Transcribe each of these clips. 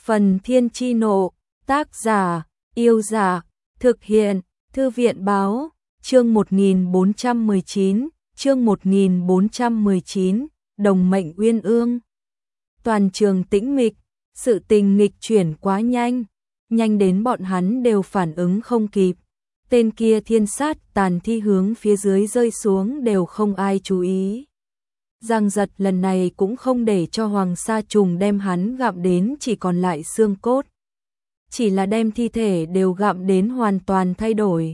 Phần Thiên Chi Nộ, tác giả, Yêu Giả, thực hiện, Thư viện Báo, chương 1419, chương 1419, Đồng Mệnh Uyên Ương. Toàn trường tĩnh mịch, sự tình nghịch chuyển quá nhanh, nhanh đến bọn hắn đều phản ứng không kịp. Tên kia thiên sát tàn thi hướng phía dưới rơi xuống đều không ai chú ý. Giang Giật lần này cũng không để cho Hoàng Sa Trùng đem hắn gặm đến chỉ còn lại xương cốt. Chỉ là đem thi thể đều gặm đến hoàn toàn thay đổi.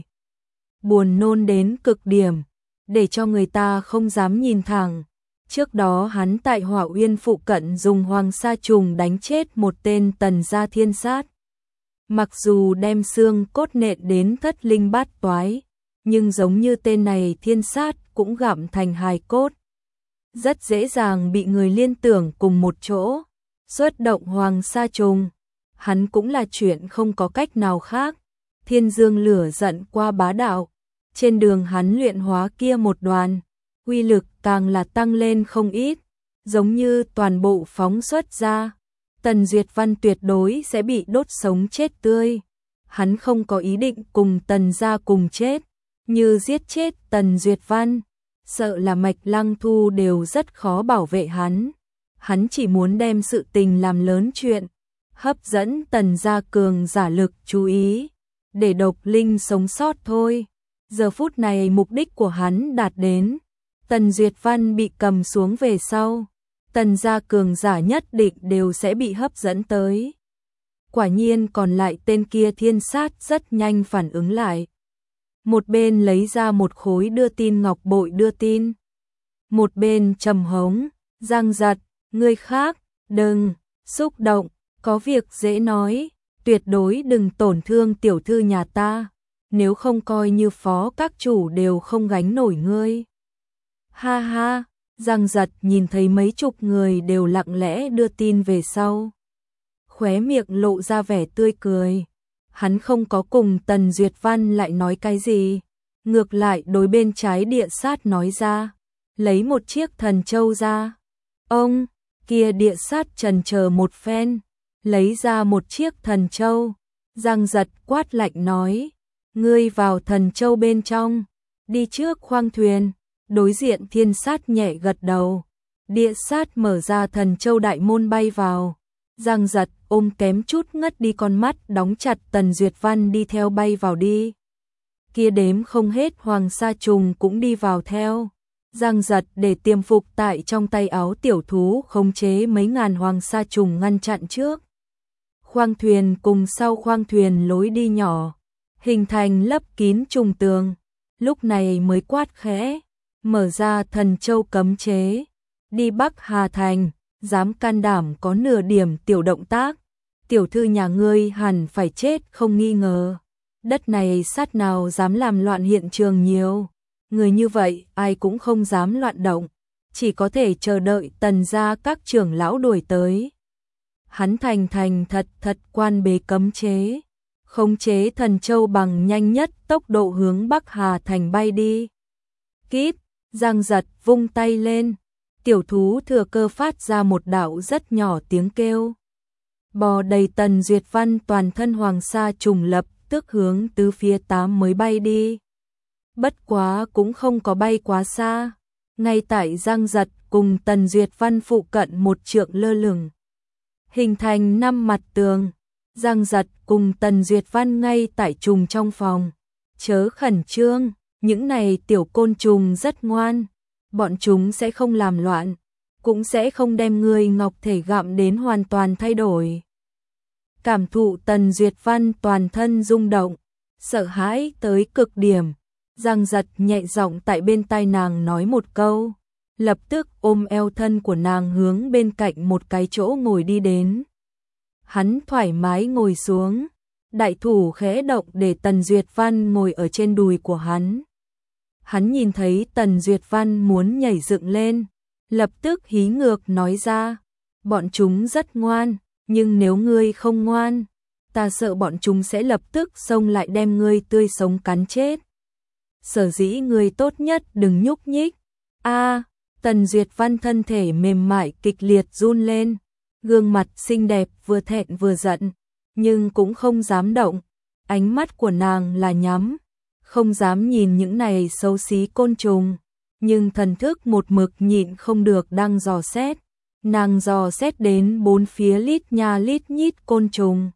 Buồn nôn đến cực điểm, để cho người ta không dám nhìn thẳng. Trước đó hắn tại Hỏa Uyên phụ cận dùng Hoàng Sa Trùng đánh chết một tên tần gia thiên sát. Mặc dù đem xương cốt nện đến thất linh bát toái, nhưng giống như tên này thiên sát cũng gặm thành hài cốt. Rất dễ dàng bị người liên tưởng cùng một chỗ. Xuất động Hoàng Sa Trùng, hắn cũng là chuyện không có cách nào khác. Thiên Dương lửa giận qua bá đạo, trên đường hắn luyện hóa kia một đoàn, uy lực càng là tăng lên không ít, giống như toàn bộ phóng xuất ra. Tần Duyệt Văn tuyệt đối sẽ bị đốt sống chết tươi. Hắn không có ý định cùng Tần gia cùng chết, như giết chết Tần Duyệt Văn, sợ là Mạch Lăng Thu đều rất khó bảo vệ hắn. Hắn chỉ muốn đem sự tình làm lớn chuyện, hấp dẫn Tần gia cường giả lực chú ý, để độc linh sống sót thôi. Giờ phút này mục đích của hắn đạt đến. Tần Duyệt Văn bị cầm xuống về sau, Tần gia cường giả nhất định đều sẽ bị hấp dẫn tới. Quả nhiên còn lại tên kia thiên sát rất nhanh phản ứng lại. Một bên lấy ra một khối đưa tin ngọc bội đưa tin. Một bên trầm hống, Giang Giật, người khác, đừng, xúc động, có việc dễ nói, tuyệt đối đừng tổn thương tiểu thư nhà ta, nếu không coi như phó các chủ đều không gánh nổi ngươi. Ha ha, Giang Giật nhìn thấy mấy chục người đều lặng lẽ đưa tin về sau. Khóe miệng lộ ra vẻ tươi cười. Hắn không có cùng Tần Duyệt Văn lại nói cái gì. Ngược lại đối bên trái địa sát nói ra. Lấy một chiếc thần châu ra. Ông, kia địa sát trần chờ một phen. Lấy ra một chiếc thần châu. Giang Giật quát lạnh nói. Ngươi vào thần châu bên trong. Đi trước khoang thuyền. Đối diện thiên sát nhẹ gật đầu. Địa sát mở ra thần châu đại môn bay vào. Giang Giật ôm kém chút ngất đi con mắt đóng chặt Tần Duyệt Văn đi theo bay vào đi. Kia đếm không hết Hoàng Sa Trùng cũng đi vào theo. Giang Giật để tiềm phục tại trong tay áo tiểu thú khống chế mấy ngàn Hoàng Sa Trùng ngăn chặn trước. Khoang thuyền cùng sau khoang thuyền lối đi nhỏ, hình thành lấp kín trùng tường. Lúc này mới quát khẽ, mở ra thần châu cấm chế, đi Bắc Hà Thành. Dám can đảm có nửa điểm tiểu động tác, tiểu thư nhà ngươi hẳn phải chết không nghi ngờ. Đất này sát nào dám làm loạn hiện trường nhiều, người như vậy ai cũng không dám loạn động, chỉ có thể chờ đợi Tần gia các trưởng lão đuổi tới. Hắn thành thật quan bế cấm chế, khống chế thần châu bằng nhanh nhất tốc độ hướng Bắc Hà Thành bay đi. Kíp, Giang Giật vung tay lên. Tiểu thú thừa cơ phát ra một đạo rất nhỏ tiếng kêu. Bò đầy Tần Duyệt Văn toàn thân Hoàng Sa Trùng lập tức hướng tứ phía tám mới bay đi. Bất quá cũng không có bay quá xa. Ngay tại Giang Giật cùng Tần Duyệt Văn phụ cận một trượng lơ lửng. Hình thành 5 mặt tường. Giang Giật cùng Tần Duyệt Văn ngay tại trùng trong phòng. Chớ khẩn trương, những này tiểu côn trùng rất ngoan. Bọn chúng sẽ không làm loạn, cũng sẽ không đem người ngọc thể gặm đến hoàn toàn thay đổi. Cảm thụ Tần Duyệt Văn toàn thân rung động, sợ hãi tới cực điểm. Giang Giật nhẹ giọng tại bên tai nàng nói một câu, lập tức ôm eo thân của nàng hướng bên cạnh một cái chỗ ngồi đi đến. Hắn thoải mái ngồi xuống, đại thủ khẽ động để Tần Duyệt Văn ngồi ở trên đùi của hắn. Hắn nhìn thấy Tần Duyệt Văn muốn nhảy dựng lên, lập tức hí ngược nói ra, bọn chúng rất ngoan, nhưng nếu ngươi không ngoan, ta sợ bọn chúng sẽ lập tức xông lại đem ngươi tươi sống cắn chết. Sở dĩ ngươi tốt nhất đừng nhúc nhích. Tần Duyệt Văn thân thể mềm mại kịch liệt run lên, gương mặt xinh đẹp vừa thẹn vừa giận, nhưng cũng không dám động, ánh mắt của nàng là nhắm, không dám nhìn những này xấu xí côn trùng, nhưng thần thức một mực nhịn không được đang dò xét, nàng dò xét đến bốn phía lít nha lít nhít côn trùng.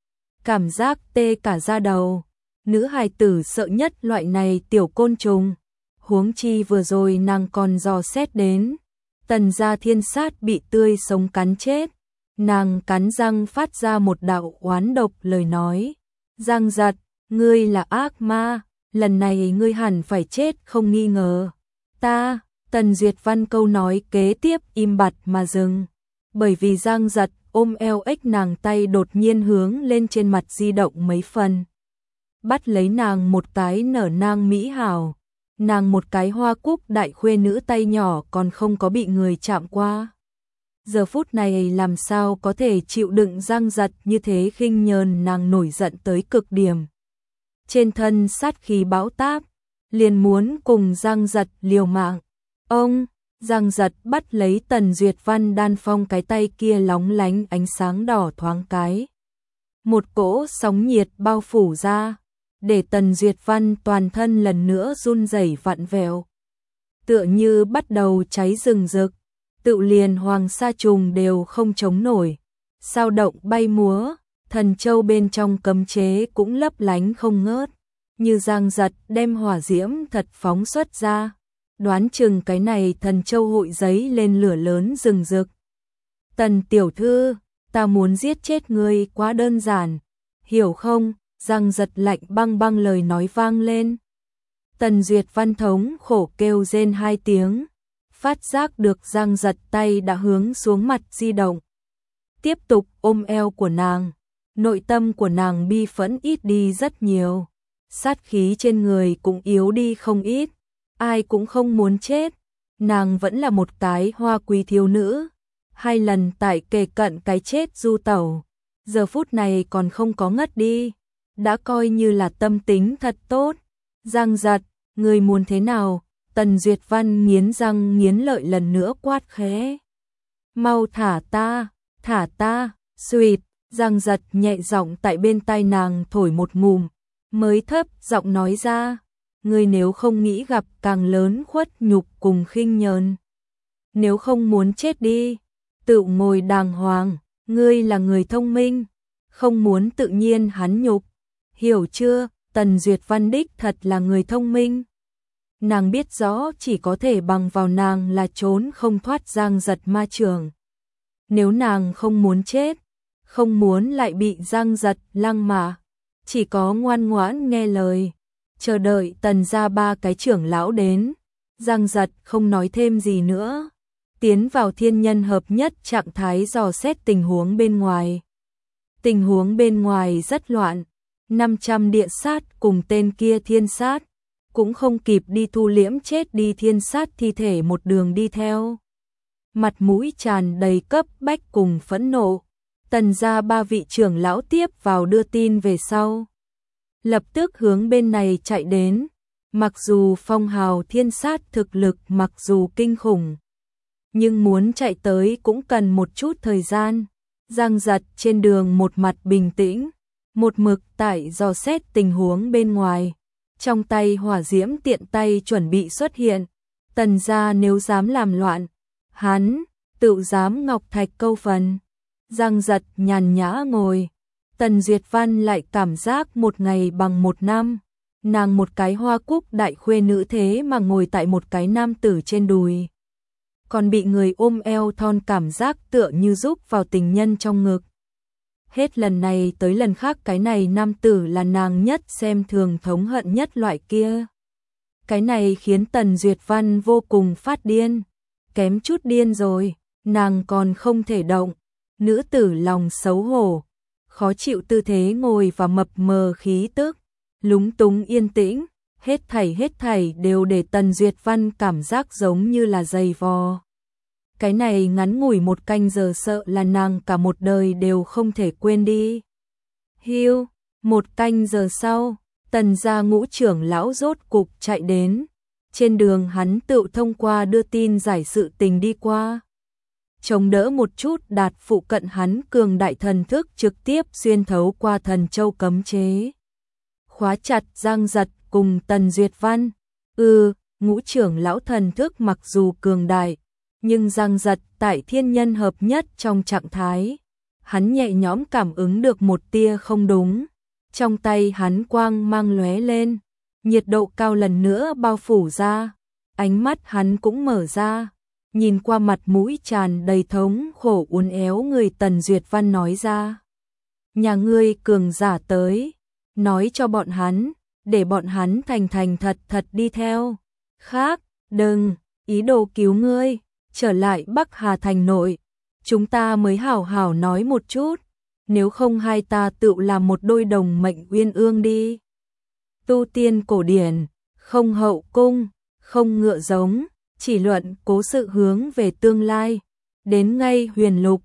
Cảm giác tê cả da đầu, nữ hài tử sợ nhất loại này tiểu côn trùng, huống chi vừa rồi nàng còn dò xét đến Tần gia thiên sát bị tươi sống cắn chết, nàng cắn răng phát ra một đạo oán độc lời nói, Giang Giật, ngươi là ác ma, lần này ngươi hẳn phải chết không nghi ngờ. Ta, Tần Duyệt Văn câu nói kế tiếp im bặt mà dừng, bởi vì Giang Giật ôm eo ếch nàng tay đột nhiên hướng lên trên mặt di động mấy phần. Bắt lấy nàng một cái nở nang mỹ hảo, nàng một cái hoa cúc đại khuê nữ tay nhỏ còn không có bị người chạm qua. Giờ phút này làm sao có thể chịu đựng Giang Giật như thế khinh nhờn, nàng nổi giận tới cực điểm. Trên thân sát khí bão táp, liền muốn cùng Giang Giật liều mạng. Ông, Giang Giật bắt lấy Tần Duyệt Văn đan phong cái tay kia lóng lánh ánh sáng đỏ thoáng cái. Một cỗ sóng nhiệt bao phủ ra, để Tần Duyệt Văn toàn thân lần nữa run rẩy vặn vẹo. Tựa như bắt đầu cháy rừng rực, tự liền hoàng sa trùng đều không chống nổi. Sao động bay múa, thần châu bên trong cấm chế cũng lấp lánh không ngớt. Như Giang Giật đem hỏa diễm thật phóng xuất ra, đoán chừng cái này thần châu hội giấy lên lửa lớn rừng rực. Tần tiểu thư, ta muốn giết chết ngươi quá đơn giản, hiểu không? Giang Giật lạnh băng băng lời nói vang lên. Tần Duyệt Văn thống khổ kêu rên hai tiếng, phát giác được Giang Giật tay đã hướng xuống mặt di động. Tiếp tục ôm eo của nàng, nội tâm của nàng bi phẫn ít đi rất nhiều, sát khí trên người cũng yếu đi không ít, ai cũng không muốn chết, nàng vẫn là một cái hoa quý thiếu nữ, hai lần tại kề cận cái chết du tẩu, giờ phút này còn không có ngất đi, đã coi như là tâm tính thật tốt. Giang Giật, người muốn thế nào? Tần Duyệt Văn nghiến răng nghiến lợi lần nữa quát khẽ. Mau thả ta, suýt, Giang Giật nhẹ giọng tại bên tai nàng thổi một ngụm, mới thấp giọng nói ra, ngươi nếu không nghĩ gặp càng lớn khuất nhục cùng khinh nhờn, nếu không muốn chết đi, tự ngồi đàng hoàng, ngươi là người thông minh, không muốn tự nhiên hắn nhục, hiểu chưa? Tần Duyệt Văn đích thật là người thông minh. Nàng biết rõ chỉ có thể bằng vào nàng là trốn không thoát Giang Giật ma trường. Nếu nàng không muốn chết, không muốn lại bị Giang Giật lăng mạ, chỉ có ngoan ngoãn nghe lời, chờ đợi Tần gia ba cái trưởng lão đến. Giang Giật không nói thêm gì nữa, tiến vào thiên nhân hợp nhất trạng thái dò xét tình huống bên ngoài. Tình huống bên ngoài rất loạn, 500 địa sát cùng tên kia thiên sát, cũng không kịp đi thu liễm chết đi thiên sát thi thể một đường đi theo. Mặt mũi tràn đầy cấp bách cùng phẫn nộ, Tần gia ba vị trưởng lão tiếp vào đưa tin về sau. Lập tức hướng bên này chạy đến, mặc dù phong hào thiên sát thực lực mặc dù kinh khủng, nhưng muốn chạy tới cũng cần một chút thời gian. Giang Giật trên đường một mặt bình tĩnh, một mực tại dò xét tình huống bên ngoài, trong tay hỏa diễm tiện tay chuẩn bị xuất hiện. Tần gia nếu dám làm loạn, hắn tự dám ngọc thạch câu phần. Giang Giật nhàn nhã ngồi, Tần Duyệt Văn lại cảm giác một ngày bằng một năm, nàng một cái hoa cúc đại khuê nữ thế mà ngồi tại một cái nam tử trên đùi, còn bị người ôm eo thon, cảm giác tựa như giúp vào tình nhân trong ngực. Hết lần này tới lần khác cái này nam tử là nàng nhất xem thường thống hận nhất loại kia. Cái này khiến Tần Duyệt Văn vô cùng phát điên, kém chút điên rồi, nàng còn không thể động. Nữ tử lòng xấu hổ, khó chịu tư thế ngồi và mập mờ khí tức, lúng túng yên tĩnh, hết thảy đều để Tần Duyệt Văn cảm giác giống như là giày vò. Cái này ngắn ngủi một canh giờ sợ là nàng cả một đời đều không thể quên đi. Hiu, một canh giờ sau, Tần gia ngũ trưởng lão rốt cục chạy đến. Trên đường hắn tự thông qua đưa tin giải sự tình đi qua. chống đỡ một chút đạt phụ cận hắn cường đại thần thức trực tiếp xuyên thấu qua thần châu cấm chế. Khóa chặt Giang Giật cùng Tần Duyệt Văn. Ngũ trưởng lão thần thức mặc dù cường đại, nhưng Giang Giật tại thiên nhân hợp nhất trong trạng thái. Hắn nhẹ nhõm cảm ứng được một tia không đúng. Trong tay hắn quang mang lóe lên, nhiệt độ cao lần nữa bao phủ ra. Ánh mắt hắn cũng mở ra, nhìn qua mặt mũi tràn đầy thống khổ uốn éo người Tần Duyệt Văn nói ra. Nhà ngươi cường giả tới, nói cho bọn hắn, để bọn hắn thành thành thật thật đi theo. Khác, đừng, ý đồ cứu ngươi, trở lại Bắc Hà thành nội. Chúng ta mới hảo hảo nói một chút, nếu không hai ta tự làm một đôi đồng mệnh uyên ương đi. Tu tiên cổ điển, không hậu cung, không ngựa giống, chỉ luận cố sự hướng về tương lai. Đến ngay huyền lục,